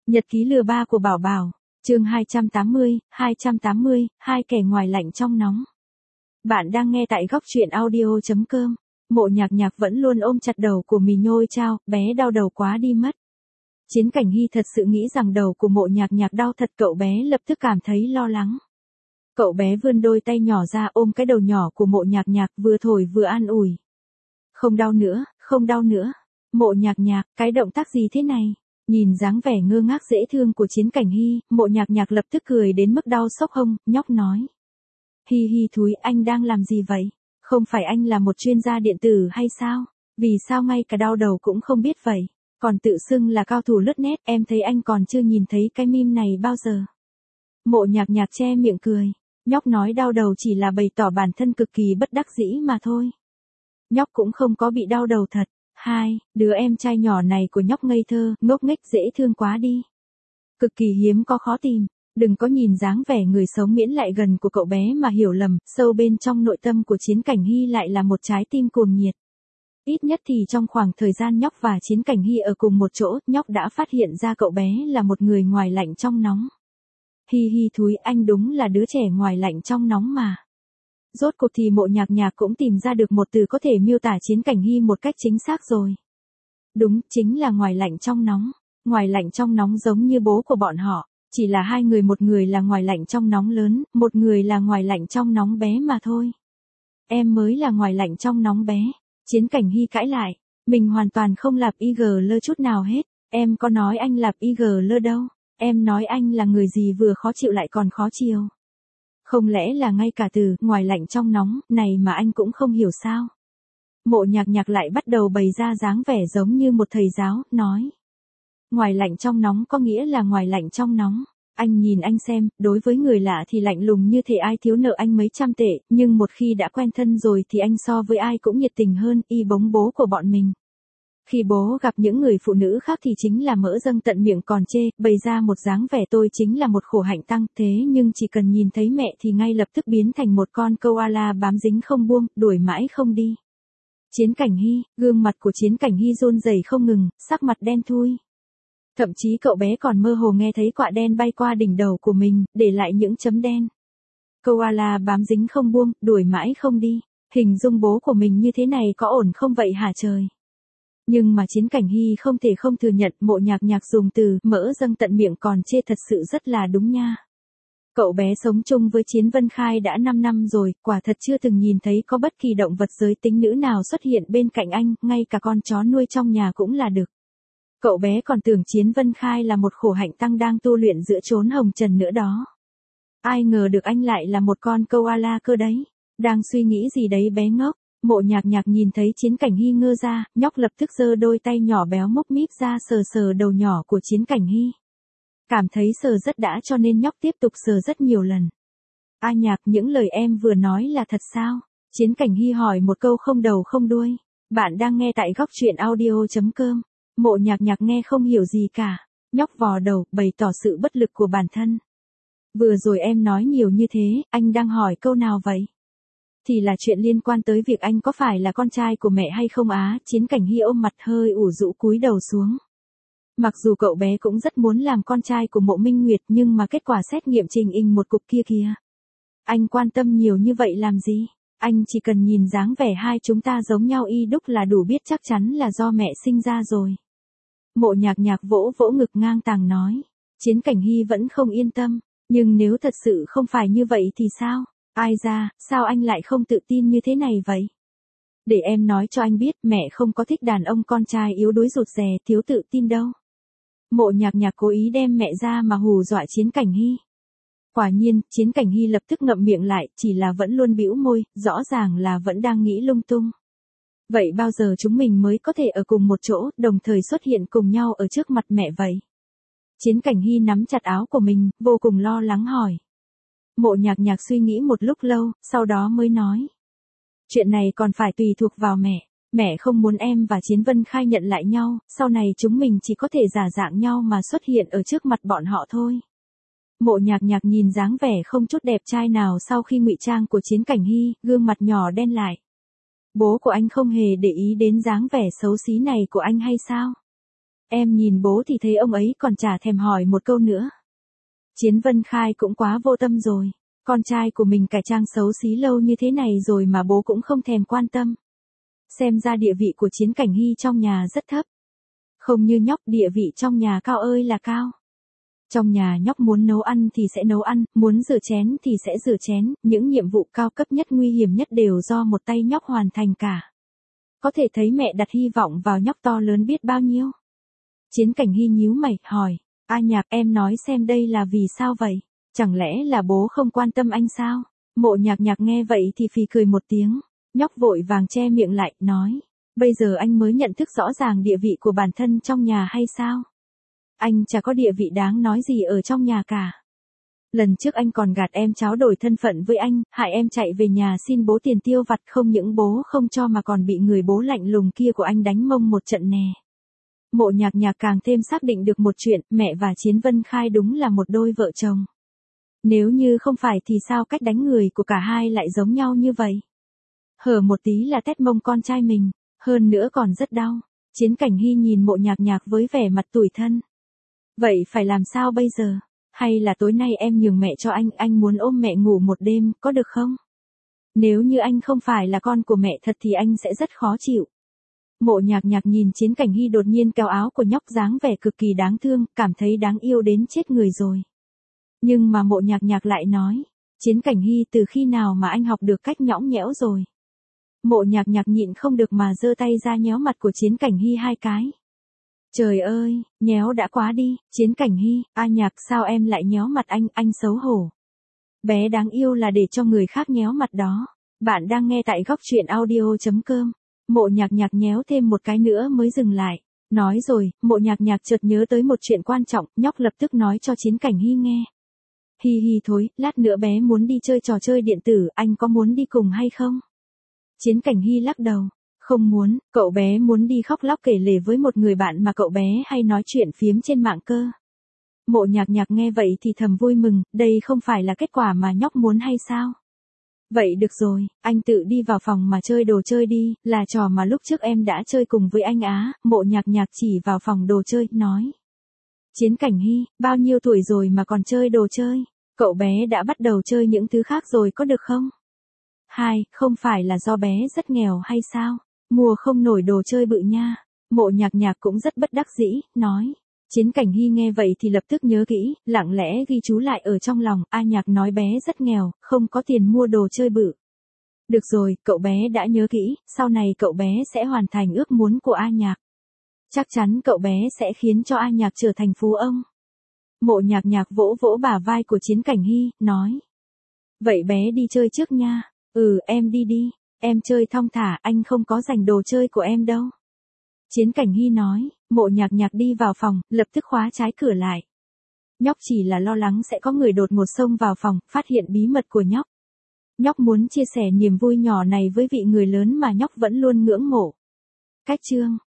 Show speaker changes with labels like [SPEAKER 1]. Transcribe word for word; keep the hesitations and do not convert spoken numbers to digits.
[SPEAKER 1] Nhật ký lừa ba của Bảo Bảo, chương hai trăm tám mươi, hai trăm tám mươi, hai kẻ ngoài lạnh trong nóng. Bạn đang nghe tại góc truyện audio chấm com. Mộ Nhạc Nhạc vẫn luôn ôm chặt đầu của Mì Nhôi Chao, bé đau đầu quá đi mất. Chiến Cảnh Hy thật sự nghĩ rằng đầu của Mộ Nhạc Nhạc đau thật, cậu bé lập tức cảm thấy lo lắng. Cậu bé vươn đôi tay nhỏ ra ôm cái đầu nhỏ của Mộ Nhạc Nhạc, vừa thổi vừa an ủi. Không đau nữa, không đau nữa. Mộ Nhạc Nhạc, cái động tác gì thế này? Nhìn dáng vẻ ngơ ngác dễ thương của Chiến Cảnh Hy, Mộ Nhạc Nhạc lập tức cười đến mức đau xốc hông, nhóc nói. Hi hi thúi, anh đang làm gì vậy? Không phải anh là một chuyên gia điện tử hay sao? Vì sao ngay cả đau đầu cũng không biết vậy? Còn tự xưng là cao thủ lướt net, em thấy anh còn chưa nhìn thấy cái meme này bao giờ. Mộ Nhạc Nhạc che miệng cười. Nhóc nói đau đầu chỉ là bày tỏ bản thân cực kỳ bất đắc dĩ mà thôi. Nhóc cũng không có bị đau đầu thật. Hai, đứa em trai nhỏ này của nhóc ngây thơ, ngốc nghếch dễ thương quá đi. Cực kỳ hiếm có khó tìm, đừng có nhìn dáng vẻ người xấu miễn lại gần của cậu bé mà hiểu lầm, sâu bên trong nội tâm của Chiến Cảnh Hy lại là một trái tim cuồng nhiệt. Ít nhất thì trong khoảng thời gian nhóc và Chiến Cảnh Hy ở cùng một chỗ, nhóc đã phát hiện ra cậu bé là một người ngoài lạnh trong nóng. Hi hi thúi, anh đúng là đứa trẻ ngoài lạnh trong nóng mà. Rốt cuộc thì Mộ Nhạc Nhạc cũng tìm ra được một từ có thể miêu tả Chiến Cảnh Hy một cách chính xác rồi. Đúng, chính là ngoài lạnh trong nóng. Ngoài lạnh trong nóng giống như bố của bọn họ, chỉ là hai người, một người là ngoài lạnh trong nóng lớn, một người là ngoài lạnh trong nóng bé mà thôi. Em mới là ngoài lạnh trong nóng bé. Chiến Cảnh Hy cãi lại, mình hoàn toàn không lạp y gờ lơ chút nào hết, em có nói anh lạp y gờ lơ đâu, em nói anh là người gì vừa khó chịu lại còn khó chiều. Không lẽ là ngay cả từ ngoài lạnh trong nóng này mà anh cũng không hiểu sao? Mộ Nhạc Nhạc lại bắt đầu bày ra dáng vẻ giống như một thầy giáo, nói. Ngoài lạnh trong nóng có nghĩa là ngoài lạnh trong nóng. Anh nhìn anh xem, đối với người lạ thì lạnh lùng như thể ai thiếu nợ anh mấy trăm tệ, nhưng một khi đã quen thân rồi thì anh so với ai cũng nhiệt tình hơn, y bống bố của bọn mình. Khi bố gặp những người phụ nữ khác thì chính là mỡ dâng tận miệng còn chê, bày ra một dáng vẻ tôi chính là một khổ hạnh tăng, thế nhưng chỉ cần nhìn thấy mẹ thì ngay lập tức biến thành một con koala bám dính không buông, đuổi mãi không đi. Chiến Cảnh Hy, gương mặt của Chiến Cảnh Hy run rẩy không ngừng, sắc mặt đen thui. Thậm chí cậu bé còn mơ hồ nghe thấy quạ đen bay qua đỉnh đầu của mình, để lại những chấm đen. Koala bám dính không buông, đuổi mãi không đi. Hình dung bố của mình như thế này có ổn không vậy hả trời? Nhưng mà Chiến Cảnh Hy không thể không thừa nhận Mộ Nhạc Nhạc dùng từ mỡ dâng tận miệng còn chê thật sự rất là đúng nha. Cậu bé sống chung với Chiến Vân Khai đã năm năm rồi, quả thật chưa từng nhìn thấy có bất kỳ động vật giới tính nữ nào xuất hiện bên cạnh anh, ngay cả con chó nuôi trong nhà cũng là được. Cậu bé còn tưởng Chiến Vân Khai là một khổ hạnh tăng đang tu luyện giữa chốn hồng trần nữa đó. Ai ngờ được anh lại là một con koala cơ đấy. Đang suy nghĩ gì đấy bé ngốc? Mộ Nhạc Nhạc nhìn thấy Chiến Cảnh Hy ngơ ra, nhóc lập tức giơ đôi tay nhỏ béo mốc míp ra sờ sờ đầu nhỏ của Chiến Cảnh Hy. Cảm thấy sờ rất đã cho nên nhóc tiếp tục sờ rất nhiều lần. A Nhạc, những lời em vừa nói là thật sao? Chiến Cảnh Hy hỏi một câu không đầu không đuôi. Bạn đang nghe tại góc truyện audio chấm com. Mộ Nhạc Nhạc nghe không hiểu gì cả. Nhóc vò đầu, bày tỏ sự bất lực của bản thân. Vừa rồi em nói nhiều như thế, anh đang hỏi câu nào vậy? Thì là chuyện liên quan tới việc anh có phải là con trai của mẹ hay không á? Chiến Cảnh Hy ôm mặt hơi ủ rũ cúi đầu xuống. Mặc dù cậu bé cũng rất muốn làm con trai của Mộ Minh Nguyệt nhưng mà kết quả xét nghiệm trình in một cục kia kìa. Anh quan tâm nhiều như vậy làm gì? Anh chỉ cần nhìn dáng vẻ hai chúng ta giống nhau y đúc là đủ biết chắc chắn là do mẹ sinh ra rồi. Mộ Nhạc Nhạc vỗ vỗ ngực ngang tàng nói. Chiến Cảnh Hy vẫn không yên tâm. Nhưng nếu thật sự không phải như vậy thì sao? Ai ra, sao anh lại không tự tin như thế này vậy? Để em nói cho anh biết, mẹ không có thích đàn ông con trai yếu đuối rụt rè, thiếu tự tin đâu. Mộ Nhạc Nhạc cố ý đem mẹ ra mà hù dọa Chiến Cảnh Hy. Quả nhiên, Chiến Cảnh Hy lập tức ngậm miệng lại, chỉ là vẫn luôn bĩu môi, rõ ràng là vẫn đang nghĩ lung tung. Vậy bao giờ chúng mình mới có thể ở cùng một chỗ, đồng thời xuất hiện cùng nhau ở trước mặt mẹ vậy? Chiến Cảnh Hy nắm chặt áo của mình, vô cùng lo lắng hỏi. Mộ Nhạc Nhạc suy nghĩ một lúc lâu, sau đó mới nói. Chuyện này còn phải tùy thuộc vào mẹ. Mẹ không muốn em và Chiến Vân Khai nhận lại nhau, sau này chúng mình chỉ có thể giả dạng nhau mà xuất hiện ở trước mặt bọn họ thôi. Mộ Nhạc Nhạc nhìn dáng vẻ không chút đẹp trai nào sau khi ngụy trang của Chiến Cảnh Hy, gương mặt nhỏ đen lại. Bố của anh không hề để ý đến dáng vẻ xấu xí này của anh hay sao? Em nhìn bố thì thấy ông ấy còn chả thèm hỏi một câu nữa. Chiến Vân Khai cũng quá vô tâm rồi. Con trai của mình cải trang xấu xí lâu như thế này rồi mà bố cũng không thèm quan tâm. Xem ra địa vị của Chiến Cảnh Hy trong nhà rất thấp. Không như nhóc, địa vị trong nhà cao ơi là cao. Trong nhà nhóc muốn nấu ăn thì sẽ nấu ăn, muốn rửa chén thì sẽ rửa chén, những nhiệm vụ cao cấp nhất nguy hiểm nhất đều do một tay nhóc hoàn thành cả. Có thể thấy mẹ đặt hy vọng vào nhóc to lớn biết bao nhiêu. Chiến Cảnh Hy nhíu mày, hỏi, A Nhạc, em nói xem đây là vì sao vậy? Chẳng lẽ là bố không quan tâm anh sao? Mộ Nhạc Nhạc nghe vậy thì phì cười một tiếng, nhóc vội vàng che miệng lại, nói, bây giờ anh mới nhận thức rõ ràng địa vị của bản thân trong nhà hay sao? Anh chả có địa vị đáng nói gì ở trong nhà cả. Lần trước anh còn gạt em cháu đổi thân phận với anh, hại em chạy về nhà xin bố tiền tiêu vặt, không những bố không cho mà còn bị người bố lạnh lùng kia của anh đánh mông một trận nè. Mộ Nhạc Nhạc càng thêm xác định được một chuyện, mẹ và Chiến Vân Khai đúng là một đôi vợ chồng. Nếu như không phải thì sao cách đánh người của cả hai lại giống nhau như vậy? Hở một tí là tét mông con trai mình, hơn nữa còn rất đau. Chiến Cảnh Hy nhìn Mộ Nhạc Nhạc với vẻ mặt tủi thân. Vậy phải làm sao bây giờ? Hay là tối nay em nhường mẹ cho anh, anh muốn ôm mẹ ngủ một đêm, có được không? Nếu như anh không phải là con của mẹ thật thì anh sẽ rất khó chịu. Mộ Nhạc Nhạc nhìn Chiến Cảnh Hy đột nhiên kéo áo của nhóc dáng vẻ cực kỳ đáng thương, cảm thấy đáng yêu đến chết người rồi. Nhưng mà Mộ Nhạc Nhạc lại nói, Chiến Cảnh Hy, từ khi nào mà anh học được cách nhõng nhẽo rồi? Mộ Nhạc Nhạc nhịn không được mà giơ tay ra nhéo mặt của Chiến Cảnh Hy hai cái. Trời ơi, nhéo đã quá đi, Chiến Cảnh Hy, A Nhạc, sao em lại nhéo mặt anh, anh xấu hổ. Bé đáng yêu là để cho người khác nhéo mặt đó. Bạn đang nghe tại góc truyện audio chấm com. Mộ Nhạc Nhạc nhéo thêm một cái nữa mới dừng lại. Nói rồi, Mộ Nhạc Nhạc chợt nhớ tới một chuyện quan trọng, nhóc lập tức nói cho Chiến Cảnh Hy nghe. Hi hi thôi, lát nữa bé muốn đi chơi trò chơi điện tử, anh có muốn đi cùng hay không? Chiến Cảnh Hy lắc đầu. Không muốn, cậu bé muốn đi khóc lóc kể lể với một người bạn mà cậu bé hay nói chuyện phiếm trên mạng cơ. Mộ Nhạc Nhạc nghe vậy thì thầm vui mừng, đây không phải là kết quả mà nhóc muốn hay sao? Vậy được rồi, anh tự đi vào phòng mà chơi đồ chơi đi, là trò mà lúc trước em đã chơi cùng với anh á. Mộ Nhạc Nhạc chỉ vào phòng đồ chơi, nói. Chiến Cảnh Hy, bao nhiêu tuổi rồi mà còn chơi đồ chơi? Cậu bé đã bắt đầu chơi những thứ khác rồi có được không? Hai, không phải là do bé rất nghèo hay sao? Mua không nổi đồ chơi bự nha. Mộ Nhạc Nhạc cũng rất bất đắc dĩ, nói. Chiến Cảnh Hy nghe vậy thì lập tức nhớ kỹ, lặng lẽ ghi chú lại ở trong lòng, A Nhạc nói bé rất nghèo, không có tiền mua đồ chơi bự. Được rồi, cậu bé đã nhớ kỹ, sau này cậu bé sẽ hoàn thành ước muốn của A Nhạc. Chắc chắn cậu bé sẽ khiến cho A Nhạc trở thành phú ông. Mộ Nhạc Nhạc vỗ vỗ bả vai của Chiến Cảnh Hy, nói. Vậy bé đi chơi trước nha. Ừ, em đi đi. Em chơi thong thả, anh không có giành đồ chơi của em đâu. Chiến Cảnh Hy nói, Mộ Nhạc Nhạc đi vào phòng, lập tức khóa trái cửa lại. Nhóc chỉ là lo lắng sẽ có người đột ngột xông vào phòng, phát hiện bí mật của nhóc. Nhóc muốn chia sẻ niềm vui nhỏ này với vị người lớn mà nhóc vẫn luôn ngưỡng mộ. Cách chương